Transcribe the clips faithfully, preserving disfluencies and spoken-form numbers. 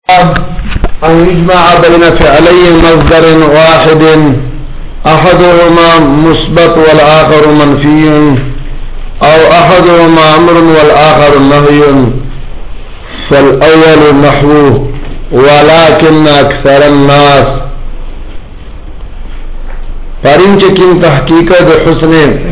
أن يجمع بين فعلي مصدر واحد أحدهما مثبت والآخر منفي أو أحدهما أمر والآخر نهي فالأول نحو ولكن أكثر الناس پرین چکیم تحقیق د حسن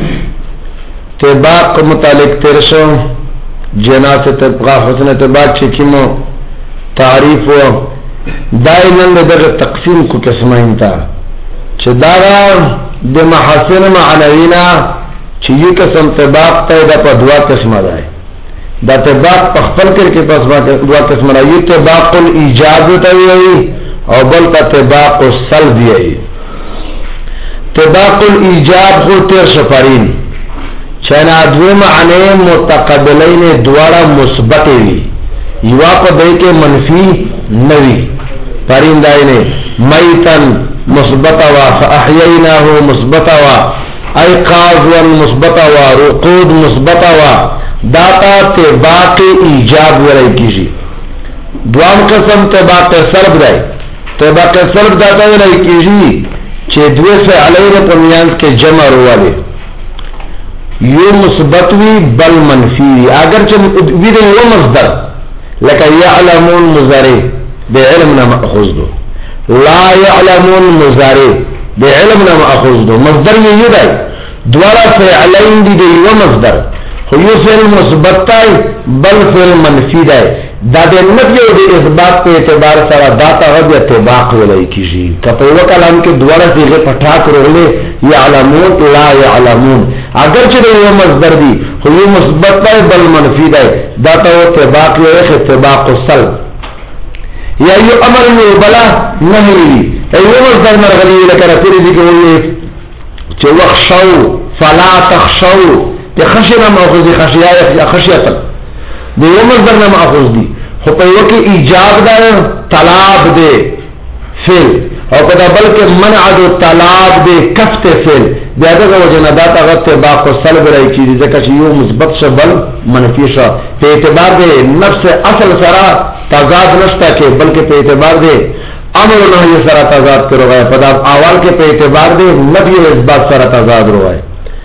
طباق متعلق ترشو جناس طبقہ حسن طباق چکیمو تعریف و دائنن دغه تقسیم کو قسمین تا چې دا د محاسن معنوینا چې یو قسم طباق ته د په دوا قسمه ده دا طباق په خپل کې په دوا قسمه ده یو طباق الايجاب ته وي او بل ته طباق السلب وي طباق الايجاب خو تر شفرین چنا دو معنی متقابلین دواړه مثبت وي یوا په دای کې منفی نوی پرنداینه میتن مثبت وا فاحییناه مثبت وا ایقاظا مثبت وا رقود مثبت وا داتا طباق ایجاب ورای کیږي دوام قسم طباق سلب دی طباق سلب داتا ورای کیږي چې دوه فعلین په میانس کې جمع وروالي یو مثبت وی بل منفی اگر چې وی د یو مصدر لکه يعلمون مضارع بعلمنا ماخوذ دو لا يعلمون مضارع بعلمنا ماخوذ دو مصدر یې دی دواړه فعلین دي د یو مصدر خو یو فعل مثبت دی بل فعل منفی دی دا د نفي او د اثبات په اعتبار سره دا تغذ اتباق ولای کیږي کله یو کلام کې دواړه صيغه پټا کړولې يعلمون لا يعلمون اگر چې یو مصدر دی خو یو مثبت دی بل منفی دی دا ته اتباق یو اتباق السلب یا یو امر یو بلا نهی ایو مصدر مرغلی لکه رسول دی کوي چې وخشوا فلا تخشوا بخشنا ماخذ خشيه خشيه دی یو مصدر نه ماخذ دی خو په یو کې ایجاب دا طلب دی فعل او په بل کې منع د طلب دی کفت فعل بیا دغه وجنه دا تغت باق سلب راي کی ځکه چې یو مثبت شبل منفي شو په اعتبار دی نفس اصل سره تضاد نشته کې بلکې په اعتبار دی امر نه سره تضاد کړو په دا اول کې په اعتبار دی نفي او اثبات سره تضاد وروي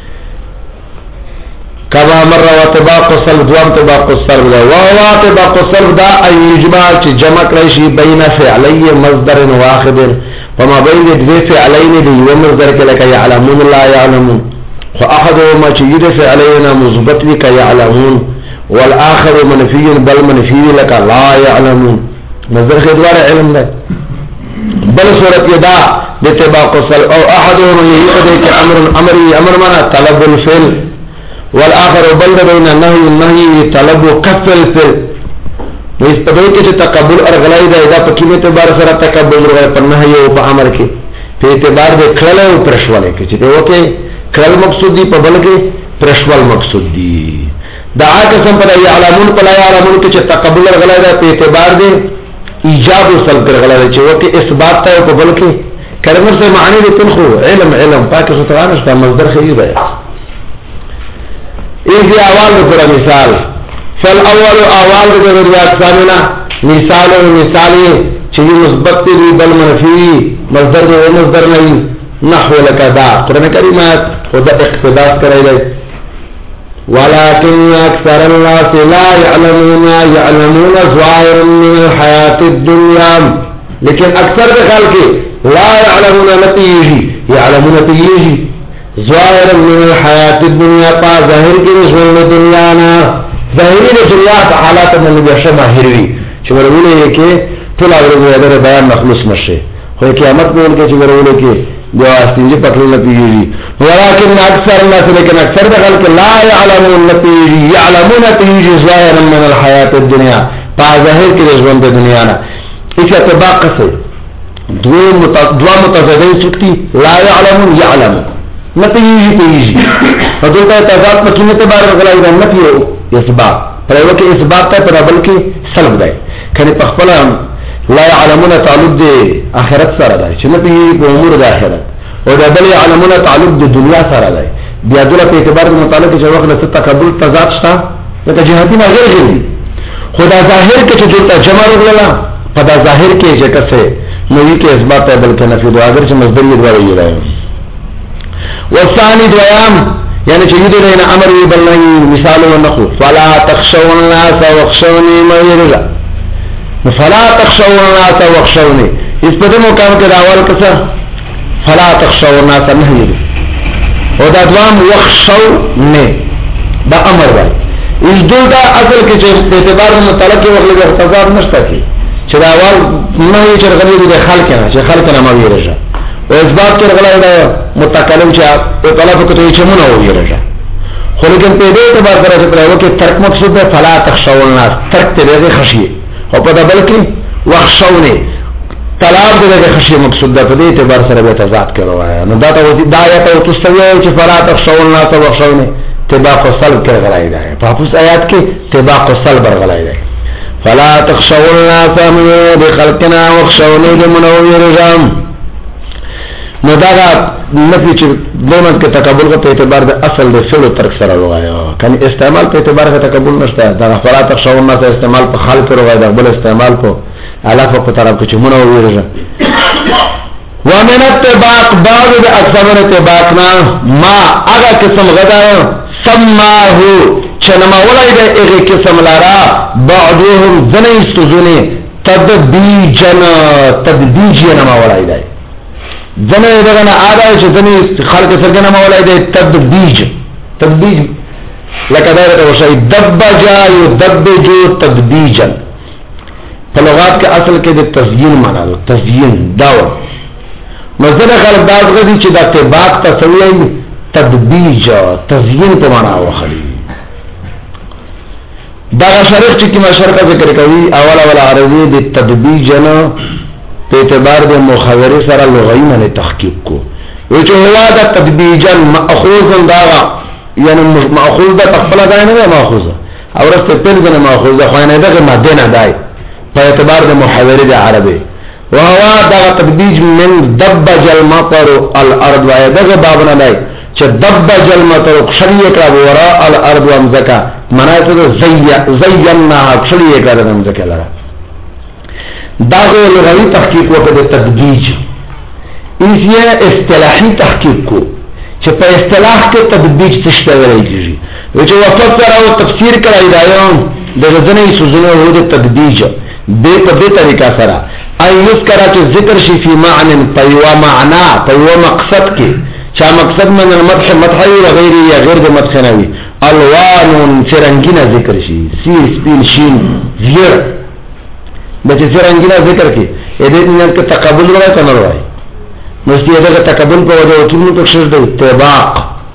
کما مر وتباق السلب دوام تباق السلب دا وهو تباق السلب دا اي اجماع چې جمع کړی شي بین فعلی مصدر واحد فما بین دو فعلین دی یو مصدر کې لکه يعلمون لا يعلمون خو احدهما چې یو فعلین مثبت وی ک يعلمون والاخر منفي بل منفي لك لا يعلمون مصدر کې دواره علم ده بل صورت یدا د تباق السلب او احدهما یقضي امر امر امر معنا طلب الفعل والآخر بلد بین النهی النهی طلب و کف الفعل نو اس پدوی کې چې تقبل ارغلای دا دا په کیمه اعتبار سره تقبل ورغی په نهی او په امر کې په اعتبار د کړل او پرشواله کې چې دا وکي کړل مقصود دی په بل کې پرشوال مقصود دی دا قسم پر یعلمون په لا یعلمون کې چې تقبل ارغلای دا په اعتبار د ایجاب او سلب ارغلای چې وکي اثبات ته په بل کې کلمه سے معنی دې تنخو علم علم پاکه سترانه است مصدر خیر دی ایزی اول در مثال فالاول اول در ریاض سامنا مثال و مثالی چیزی مثبت دی بل منفی مصدر دی و مصدر نئی نحو لکا دا قرآن کریمات خود اقتداس کرائی لی ولیکن اکثر الناس لا يعلمون يعلمون ظاهرا من الحیات الدنیا لیکن اکثر دخل کے لا يعلمون نتیجی يعلمون نتیجی ظاهرا من الحیات الدنیا پا ظاهر کی رسول دنیا نا ظاهری دنیا تا حالات من بیشه ماهر وی چه برولے یہ کہ طول عبرو ادر بیان مخلوص نشه خوی قیامت بول کے چه برولے کہ جو آستینجی پکلی نتیجی ولیکن اکثر الناس لیکن اکثر دخل کہ لا يعلمون نتیجی يعلمون نتیجی ظاهرا من الحیات الدنیا پا ظاهر کی رسول دنیا نا اس اتباق سے دو متضادین سکتی لا يعلمون يعلمون نتیجی تیجی فدولتا تضاد پر کیمت بار غلائی دا نفی و اثبات پر ایوہ که اثبات تا پر بلکه سلب دائی کنی پخپلا لا يعلمون تعلق دے آخرت سارا دائی چه نتیجی پر امور دا آخرت و دا بل يعلمون تعلق دے دنیا سارا دائی بیادولا پر اعتبار دا مطالق چه وقت لست تقبل تضاد شتا لکه جهاتی ما غیر غیر دی خدا ظاهر که چه دولتا جمع رغلالا پدا ظاهر کې چې کسه نوې کې اثبات ہے بلکې نفي دو اگر چې مصدر یې دوه ویل راځي والثاني دوام یعنی چې دې نه امر وی بلنی مثال ونخو فلا تخشوا الناس واخشوني ما يرجع فلا تخشوا الناس واخشوني اس په دې مقام کې راول کسه فلا تخشوا الناس نه یې او دا دوام واخشوني دا امر دی اس دلته اصل کې چې په اعتبار متعلق وغلې اختصار نشته کی چې دا اول نه یې چرغلي د خلق نه چې خلق نه ما ویرجه او اثبات کې غلای دا متکلم چې په طلب کې ته چې مونږ ویرجه خو لیکن په دې اعتبار سره چې پرایو کې ترک مقصود ده فلا تخشوا الناس ترک ته خشیه او په دبل کې واخشوني طلب دې خشیه مقصود ده په دې اعتبار سره به تضاد کړو نو دا ته د آیت او تستوی چې فلا تخشوا الناس واخشوني تباق الصلب کې غلای ده په اوس آیات کې تباق الصلب غلای ده فلا تخشوا الناس بخلقنا واخشوني لمنور رجام نو دا نفي چې دونه کې تکبر په اعتبار د اصل د فعل ترک سره راغلی کني استعمال په اعتبار د تکبر نشته دا فلا تخشوا الناس استعمال په خلق راغلی دا بل استعمال په علاوه په طرف کې منور رجام ومن اتباق بعض د اکثر اتباقنا ما هغه قسم غدا سماه چنما ولای د هغه قسم لارا بعضهم ذنی استزونه تدبیجن تدبیجن ما ولای دی ذنی دغه نه اړای چې ذنی خلق سرګنه ما ولای دی تدبیج تدبیج لکه دا ته وشي دبجا یو دبجو تدبیجن په لغات کې اصل کې د تزیین معنا ده تزیین داو مزه خلق دا غوډي چې د اتباق تسویل تدبیج تزیین په معنا واخلي دا شرح چې کومه شرح ذکر کوي اول اول عربي د تدبیج نه په اعتبار د مخاوره سره لغوي معنی تحقیق کو و چې هوا د تدبیج ماخوذ دا یعنی ماخوذ د خپل ځای نه ماخوذ او رسته په دې نه ماخوذ خو نه دغه ماده نه دی په اعتبار د محاوره د عربي وهو دا تدبیج من دبج المطر الارض و دغه باب نه دی چې دبج المطر خشریه کا وراء الارض ومزکا مناته زي زينا خشریه کا ومزکا لرا دا لغوی تحقیق وکړه د تدبیج ایسیه اصطلاحي تحقیق کو چې په اصطلاح کې تدبیج څه شته ویل کیږي چې وفسر او تفسیر کړای دا یو د ځنې سوزونه وو د تدبیج به په دې طریقه سره اي یذکر چې ذکر شي په معنی په یو معنا په یو مقصد کې چا مقصد من المدح مدح او غیر یا غیر د مدح نه وي الوان فرنگینا ذکر شي سی سپین شین زیر بچ فرنگینا ذکر کې دې نه کې تقابل راځي کنه راځي نو چې دغه تقابل په وجه کې موږ تخصص دی تباق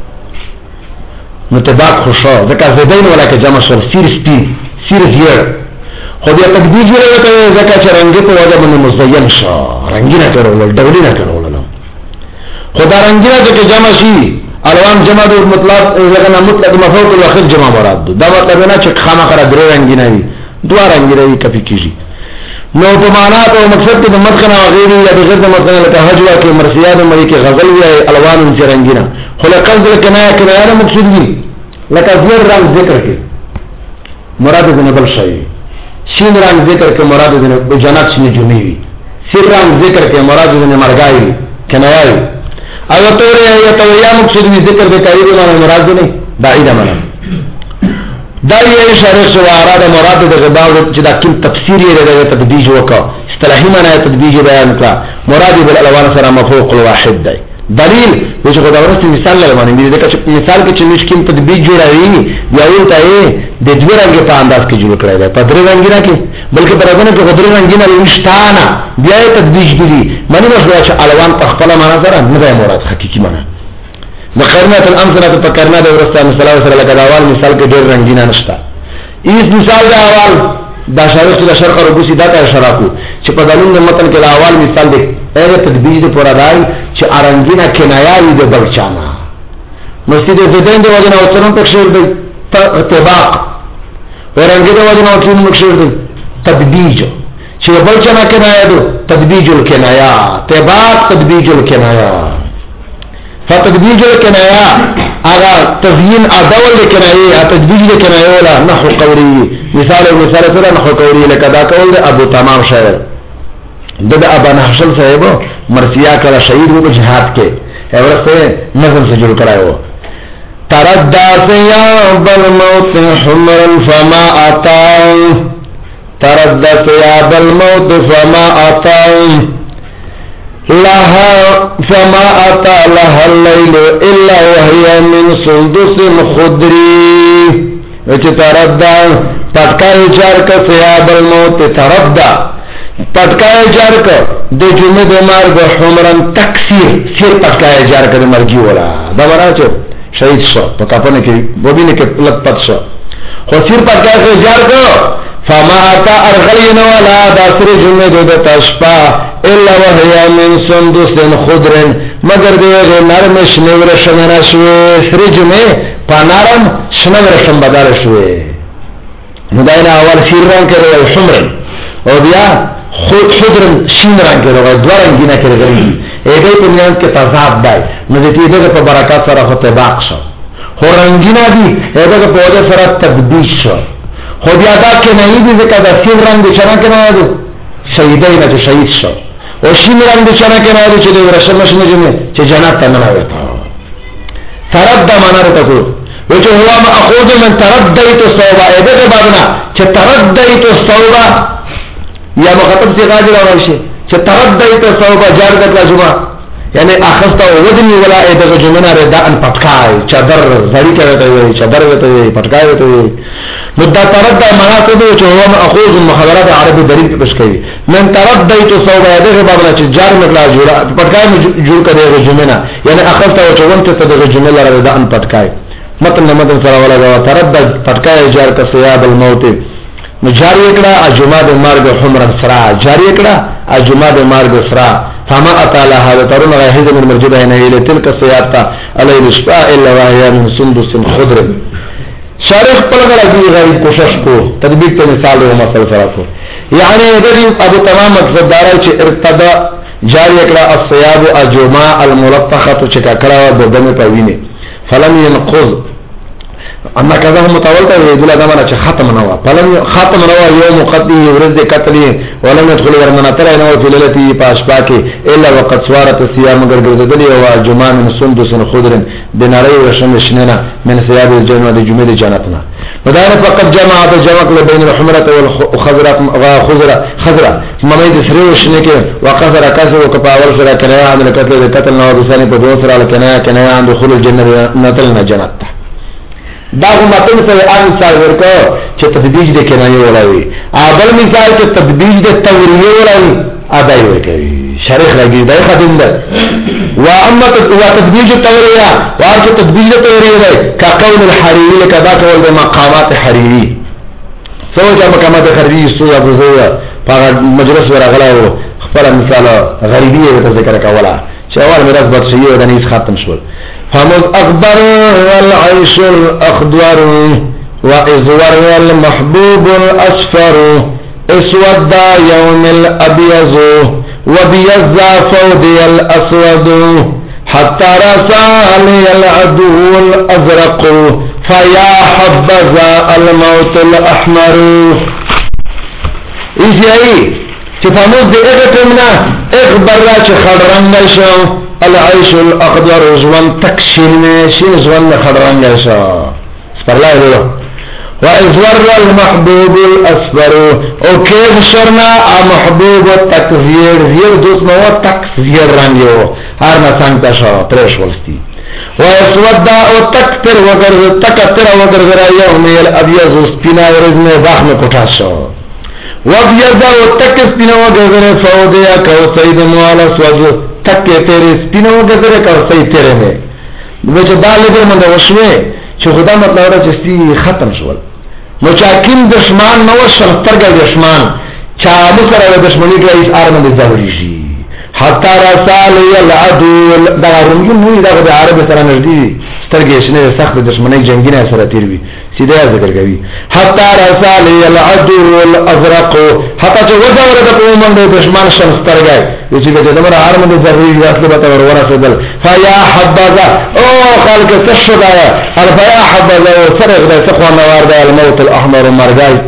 متباق خوشا ځکه زیدین ولا کې جمع شول سیر سپین سیر زیر خو بیا تدبیج ورته ځکه چې رنگ په وجه باندې مزین شو رنگینا کړول ډولینا کړول خدا رنگینا چې جمع شي الوان جمع د مطلق ځکه مطلق مفعول الاخر جمع مراد دا مطلب نه چې خامہ خره درې رنگینا وي دوه رنگینا وي کفي کیږي نو په معنا او مقصد کې د مدخنه او غیره یا د غیر د مدخنه لکه حجوا کې مرسیات مری کې غزل وي الوان چې رنگینا خلقل د کنایه کنایه مقصود دي لکه زیر رنگ ذکر کې مراد د بل شي شین رنگ ذکر کې مراد د جنات شنه جمعي وي سیر رنگ ذکر کې مراد د مرګای کنایه او تور یا تو یا مقصود دي ذکر د کاری نه مراد نه بعید منه دا یې اشاره شو اراده مراد د غباو چې دا کوم تفسیری د تدبیج وکا اصطلاحي معنی تدبیج بیان کړه مراد بل الوان سره مفوق الواحد دی دلیل چې خدای ورته مثال لرمانه دي دا چې مثال کې چې مشکل تدبیج جوړوي یا یو ته د دوه رنګ په انداز کې جوړ کړی دی په درې رنگینه کې بلکې په رغبنه کې درې رنگینه نشتانه بیا تدبیج دي معنی مشروع چې الوان تخپل معنا سره نه دی مراد حقيقي معنی د قرنات الامثله په کرنا د ورسته مثال سره لکه دا اول مثال کې ډېر رنگینه نشته ایس مثال دا اول دا شرط د شرق او ګوسی دا ته شراکو چې په دلون د متن کې دا اول مثال دی اې تدبیج د پرادای چې ارنګینا کنایوي د بلچانا مسجد زیدین د وجنه او څنګه تشیر دی اتباق ورنګ د وجنه او څنګه مشیر دی تدبیج چې بلچانا کنایه دو تدبیج الکنایا اتباق تدبیج الکنایا فتدبیج الکنایا اغا تزیین ادول الکنایه تدبیج الکنایه ولا نحو قوری مثال مثال سره نحو قوری لکه دا کول ابو تمام شاعر د ابا نحشل صاحب مرثیه کړه شهید وو جهاد کې ورسته نظم سے جوړ کړایو تردى ثياب الموت حمرا فما أتى تردى ثياب الموت فما أتى لها فما أتى لها الليل إلا وهي من سندس خضري وچه تردى پتکای جارک ثياب الموت تردى پتکای جارک د جمعه د مرګ حمرا تکسیر سیر پتکای جارک د مرګي ولا دا ورچو شهید شو په کاپنه کې بوبینه کې لک پد شو خو سیر پر کاغه جار کو فما اتا ارغلین ولا داسر جمعه د تشپا الا وهي من سندس خضر مگر دغه نرم شنور شمنا شو سر جمعه پنارم شنور شم بدل شو مداینا اول سیر رنگ کړو حمر او بیا خود خضر شین رنگ کړو دوه رنگینه کړو ایدای په میان کې تضاد دی نو د دې دغه په برکات سره خو تباق شو خو رنگینا دي ایدای په وجه سره تبدیل شو خو بیا دا کې نه دي ځکه دا سیر رنگ د چرا کې نه دی شهیدای نه شهید شو او شین رنگ د چرا کې نه دی چې د ورشم شنه جنې چې جنت ته نه وته ترد معنا راته وجه هو ما اخذ من ترديت الصوبه ایدای بعدنا چې ترديت الصوبه یا مخاطب څخه غاجر راوشي چې تردیت صوبه جار کړه جمعه یعنی اخذته ودنی ولا ایدغه جمعه ردا ان پټکای چادر زړی کوي وي چادر وي پټکای وي مدة ترد مناسب چې هو ماخوذ مخابرات عربي دلیل پیش کوي من تردیت صوبه ایدغه بابا چې جار نکړه جوړه پټکای جوړ کړي جمعه یعنی اخذته چې ونته تدغه جمعه ردا ان پټکای متن متن سره ولا ترد پټکای جار کا سیاب الموت جاری اکڑا اجماع د مرگ حمر سرا جاری اکڑا اجماع د مرگ سرا فما اتالا هذا ترون غاهد من مرجبه نهيله تلك السياطه على الاشفاء الا وهي من سندس خضر شارح پلگڑا دی غیر کوشش کو تطبیق ته مثال او مثال سره کو یعنی دغه ابو تمام مقصد دار چې ارتدا جاری اکڑا الصياب اجماع الملطخه چې کړه د دمه پوینه فلم ينقض اما کذا هم متول ته ویل دا معنا چې ختم نه و فلم ختم نه و یوم قدی ورځ قتل ولم يدخل ورمنه تر نه و فللتی پاشپا کې الا وقد سوارت الصيام مگر ګرځیدلی او جمعه من سندس خضر بناری رشم شننا من ثياب الجنه د جمعه جنتنا ودار فقط جماعت جمع بين الحمره والخضراء خضراء خضراء ممید سریو شنه کې وقذر کذو کپاول سره کنه عمل قتل قتل نو بسنه په دوسر ال کنه کنه عند دخول الجنه نتلنا جنت دا هم متن سره ان مثال ورکو چې تدبیج د کنایه ولای اول مثال چې تدبیج د توریه ولای ادای ورکوي شریخ لګي دای خدین ده و اما تدبیج التوریه واجب تدبیج التوریه ده كقول الحريري لكذا قول بمقامات حريري سوچ مقامات حريري سو ابو زویا په مجلس ورغلاو خپل مثال غریبی ته ذکر کولا چې اول میراث بد شي او د نيس ختم شول فمذ أكبر والعيش الأخضر وإزور المحبوب الأصفر اسود يوم الأبيض وبيض فودي الأسود حتى رسالي العدو الأزرق فيا حبذا الموت الأحمر إيجي فمذ إغتمنا إخبر راش خضران شو العيش الاخضر زوان تکشین شین زوان خضران شو سپر الله له وازور المحبوب الاصفر او كيف شرنا محبوب التكزير زير دوس نو تکزیر رنگ یو هر نه څنګه شو پرش ولستی واسود او تکتر وگر تکتر وگر غرا يوم الابيض سپینا ورزنه باخ میں کوټا شو وابيض او تکسپینا وگر غرا فودیا کو سید مولا سوجو تک تیرے سپینو گزرے کر صحیح تیرے میں وجه دا لګر منده وشوي چې خدا مطلب را چې ختم شول نو چا کیم دشمن نو شرطرګ دشمن چا مسره دشمنی رئیس ارمن ضروري شي حتی رسال العدو دا رنګ نو دا د عرب سره نږدې سترګې شنه سخت دشمنی جنگینه سره تیر وی سیده ذکر کوي حتی رسال العدو الازرق حتی چې وځوره د کومند دشمن شمسترګای چې به دمر ارمن ضروري واسطه به تور ورسېدل فیا حبذا او خلق تشدا الفیا حبذا فرغ د سخوان ورده الموت الاحمر مرګای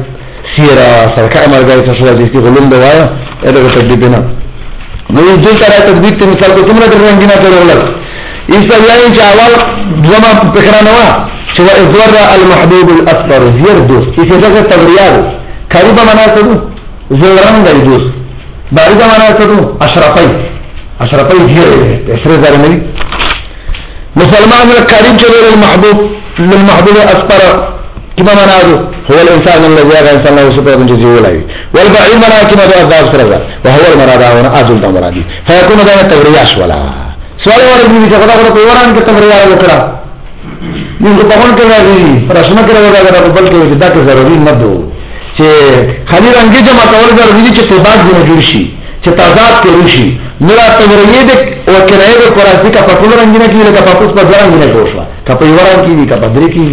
سیرا سرکا مرګای څه شو دي چې غلوم دی وایا اته تدبیر نه نو دې سره تدبیر ته مثال کو کومه رنگینا کړول ایسا یعنی چې اول زما فکرانه وا چې ازور المحبوب الاصفر زیر دوست ایسا څنګه تبریاد قریبا مناسبو زوران دی دوست باریدا مناسبو اشرفی اشرفی زیر اسره زرمنی مسلمان القریب چې المحبوب للمحبوب الاصفر كما منادو هو الانسان الذي يرى انسان له صفه من جزء ولا والبعيد منا كما ذا فرغا وهو المراد هنا اجل مرادي فيكون ذا تبرياش ولا سوال ورته دي چې خدای په وران کې تبریا وکړه موږ په هون کې راځي پرشنه کې راځي دا بلکې دا کې ضروري نه دو چې خالي رنگي جمع کول ضروري دي چې تباد نه جوړ شي چې تضاد کې شي نو تبریا دې او کنه دې قرآن کا په ټول رنگینه کې لکه په پوس په ځان نه کوشوا کپه وران کې دي کپه درې کې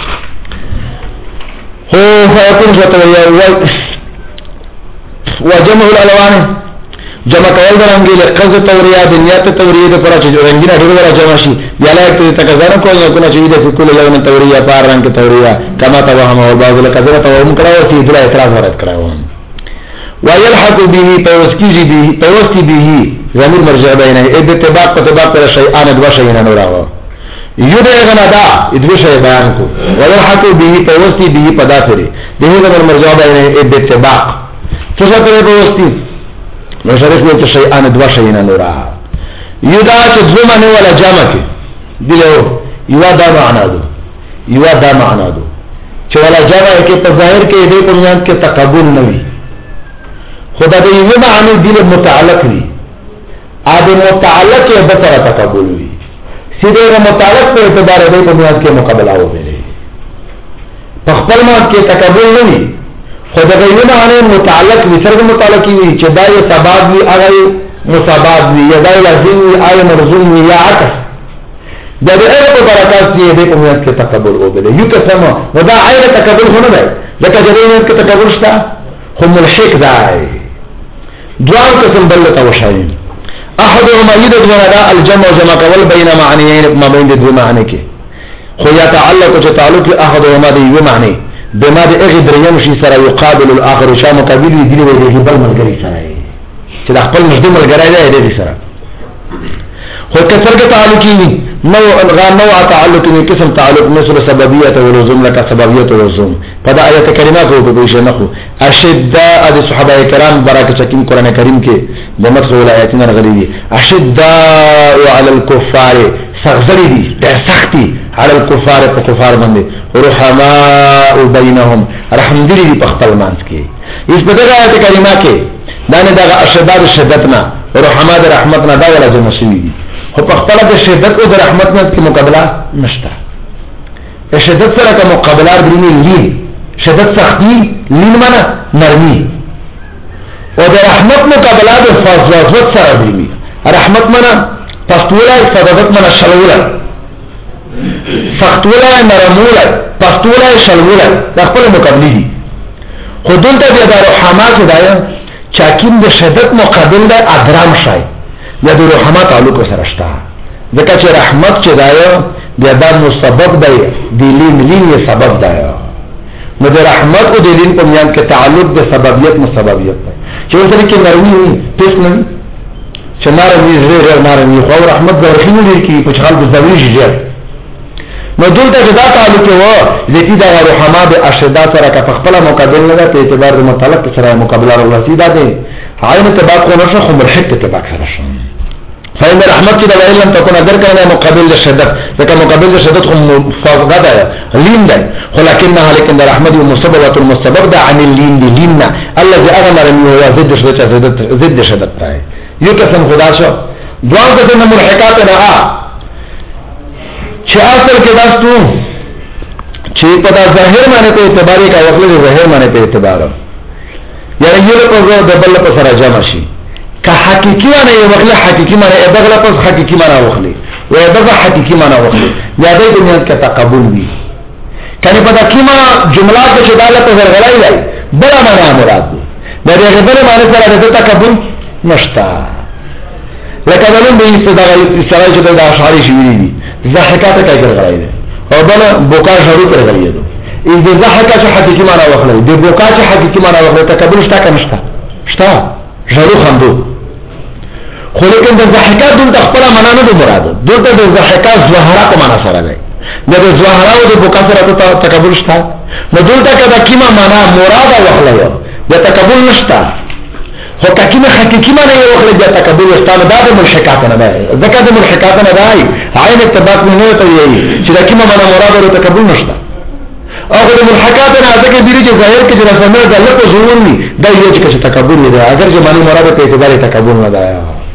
هو فيكون فتويا وجمع الالوان جمع کول درنګي لقز توریا دنیات توریا د پره چې رنگینه ډېر جمع شي بیا لایک ته تکزانه کوی نو کنه چې دې کله لون توریا پار رنگ توریا کما توهم او بعض لکذره توهم کړو چې دې اعتراض ورت کړو ويلحق به توسكي به توسكي به ضمير مرجع بينه اتباع اتباع پر شيئان دوا شيئان نو راو یوده غندا ادوی شی بیان کو ويلحق به توسكي به پدافره دغه ضمير مرجع بينه اتباع څه څه توسكي نو شریف میں تو شیئان دوا شیئان نورا یودا چې زمانه ولا جامع کې دلو یوا دا معنا دو یوا دا معنا دو چې ولا جامع کې په ظاهر کې دې په میان کې تقابل نه وي خدا دې یو معنی دل متعلق وي اده متعلق کې به سره تقابل وي سیده متعلق په اعتبار دې په میان کې مقابله وي په خپل ما کې تقابل نه وي خدا دې یو معنی متعلق وي سره متعلق وي چې دا یو سبب وي هغه مسبب وي یا دا لازم وي آی مرزوم وي یا عکس دا دې په برکات دې دې په میان کې تقابل وبله یو قسم ودا عین تقابل هونه دی لکه جرین کې تقابل شته هم الشک دی دوام قسم بل توشاین احدهما يدد ولا الجمع جمع کول بین معنیین ما بین دو معنی کې خو یا تعلق او تعلق احدهما دی یو معنی بما دې اغه دریم شي سره یقابل الاخر شا مقابل دی دی دی بل ملګری سره چې د خپل مجد ملګری دی دی سره خو کثر کې تعلقي نو الغا نوع تعلق نه قسم تعلق مثل سببیت او لزوم لك سببیت او لزوم پدا آیت کریمه کو په بيشه نه خو اشداء د صحابه کرام برکه چکین قران کریم کې د مترول آیاتونه غلي دي اشداء علی الكفار سغزری دي د سختي علی الكفار په کفار باندې رحماء بینهم رحم دي په خپل مانس کې اس په دغه آیت کریمه کې دانه دغه اشداء شدتنا رحماء رحمتنا دا ولا جمع شوی دي خو په خپل د شدت او د رحمت نه کې مقابله نشته شدت سره کوم مقابله درنی لین شدت سختی لین معنا نرمي او د رحمت مقابله د فضلات سره درنی رحمت معنا پستوله فضلات معنا شلوله سختوله نرموله پستوله شلوله د خپل مقابله دي خو دلته د رحمت دایا چاکین د شدت مقابل د ادرام شای یا د رحمت تعلق سره شته ځکه چې رحمت چې دایا د ادم سبب دی د لین لین یې سبب دی نو د رحمت او د لین په میان کې تعلق د سببیت مو سببیت دی چې ورته کې نرمي پېښ نه چې نرمي زړه نرمي خو رحمت د رحیم لري کې په حال د زویج دی نو دلته دا تعلق و ذاتی د رحمت اشدا سره کا خپل مقابل نه په اعتبار د متعلق سره مقابله ورسې ده دي عین تباق نشه خو مرحت تباق سره شو فإن رحمت كده وإن لم تكن أدرك لنا مقابل للشدت لكن مقابل للشدت هم فوقدا لين ده ولكنها لكن رحمت ومسببة المسبب ده عن اللين دي ليننا الذي أغمر منه هو ضد شدت ضد شدت ده يكسم خدا شو دوام قسم مرحكاتنا آه چه اصل کے داستو چه پتا ظاہر مانے پہ اعتباری کا وقت ظاہر مانے پہ اعتبار یعنی یہ لپس دبل لپس راجع ماشی که حقیقی معنی یو وخلی حقیقی معنی ادغه لپس حقیقی معنی وخلی و ادغه حقیقی معنی وخلی یادای دنیا کې تقبل وی کني پتا کیما جملات چې داله په ورغلای دی بلا معنی مراد دی دا دغه بل معنی سره د تقبل نشتا لکه ولن به استدغه اسرائیل چې د اشعاری شوی دی ضحکات کوي ورغلای دی او بل بوکا شروع کړی دی ای د ضحکا چې حقیقي معنا واخلي د بوکا چې حقیقي معنا واخلي تکبر شته که نشته شته ژړو خندو خو لیکن د ضحکا دلته خپل معنا نه دی مراد دلته د ضحکا ظاهرا په معنا سره دی د ظاهرا او د بوکا سره تکبر شته نو دلته کدا کیما معنا مراد واخلي د تکبر نشته خو کله حقیقي معنی یو خپل د تکبر واستانه دا د ملحقات نه دی ځکه د ملحقات نه دی عین اتباع نه ته وی چې دا کله معنی مراد او تکبر نشته او د ملحقات نه ځکه بیره چې ظاهر کې د رسمه د الله په ظهور ني دا یو چې تکبر نه دی اگر چې معنی مراد په اعتبار تکبر نه دی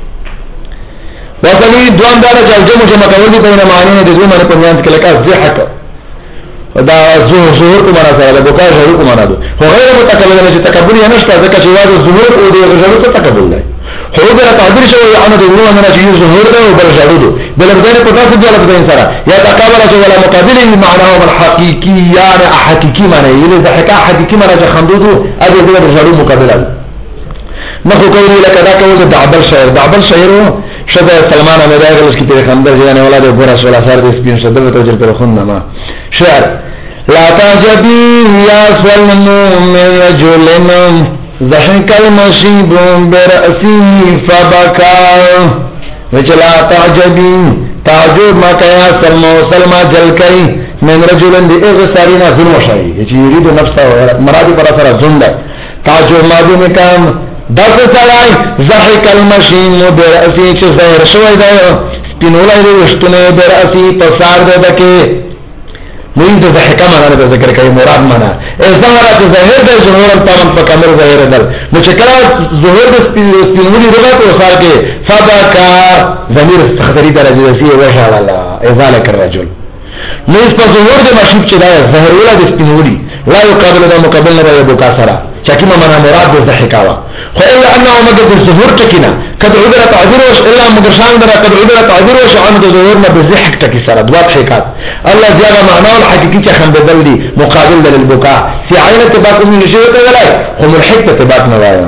وصلی دوام دار چې جمع جمع کول دي په معنی د دوه معنی په بیان کې لکه ضحک دا ظهور ظهور کو معنا سره بوکا ظهور کو معنا ده خو غیر متکبر نه چې تکبر یې نشته ځکه چې واده ظهور او د ظهور ته تکبر دی خو دا تعبیر شوی ان د نور نه چې ظهور ده او بل ظهور ده بل غیر په تاسو د لفظ سره یا تکبر چې ولا مقابل معنا او الحقيقي يعني حقيقي معنی یې د حقیقت حقيقي معنی چې خندودو اده د ظهور مقابله نه خو کوي لکه دا کوي د عبل شعر د عبل شعر شده سلمان امداغل اس کی پیغمبر جانے والا دے پورا سولا سار دے سپین شده تو جل پر خون نما شعر لا تعجبی یا سلمو من رجلن ضحک المشیب برأسی فبکا وچ لا تعجبی تعجب ما کیا سلمو سلمہ جل کئی من رجلن دے اغسارینا ظلم شایی یچی یرید نفسا مرادی پر اثر ظلم دے تعجب ما دے مکام دس سرائی ضحک المشیم برأسی چه ظاہر شوئی دا سپینولائی دے وشتنے برأسی پسار دے دکے موید دا ضحکا مانا دا ذکر کئی مراد مانا اے ظاہرہ چه ظاہر دے جنور التامن فکامر ظاہر دل نو چکرا ظہور دا سپینولی رگا تو سار کے فبکا ضمیر استخدری در جیسی وشار اللہ ازالک الرجل نو اس پا ظہور دے مشیب چه دا ظاہر اولا دا سپینولی لا يقابل دا مقابل نبا یا بکا سرا چاکیما منا مراد دا ضحکاوا خو الا انه مگر د ظهور ټکینا کله عبره تعبیر وش الا مگر شان درا کله عبره تعبیر وش عن د ظهور نه بضحك ټکی سره دوه حقیقت الله زیاده معنا او حقیقي چې خم بدل دي مقابل للبكاء في عين تباك من شيء ولا هم الحق تباك نه وایي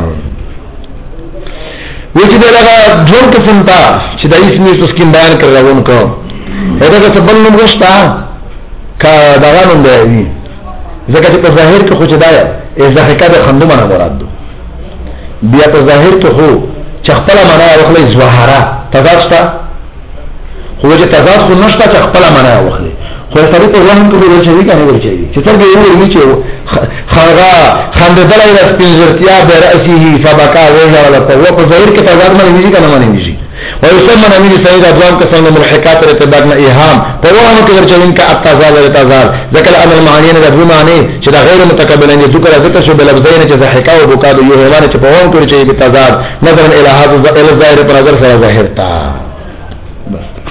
وجه دغه جوړ قسم تا چې د اسمي تسکین بیان کړو کو هغه څه بل نو غشتا کا دغه نوم دی ځکه چې په ظاهر کې خو چې دا ازه حقیقت خندو معنا مراد ده بیا په ظاهر کې خو چخپل معنا واخلې ظاهرا تضاد شته خو چې تضاد خو نشته چخپل معنا واخلې خو سړی په ځان کې ورچې وی کنه ورچې چې څنګه یو ورمی چې خاغا خنددلای راس پنځرتیا به راسه فبکا وجه ولا په ظاهر کې تضاد باندې نيږي کنه باندې نيږي ويسمى نبي سيد ادوام كسان ملحقات ارتباطنا ايهام فوهم كذا چوين کا التزال التزال ذکر ان المعاني نه د معنی چې دا غیر متقبلین ذکر ذکر شو بلفظین چې ضحکا او بکا یو حیوان چې په ووم کې چې په تزاد نظر الى هذا الى الظاهر پر نظر سره ظاهر تا بس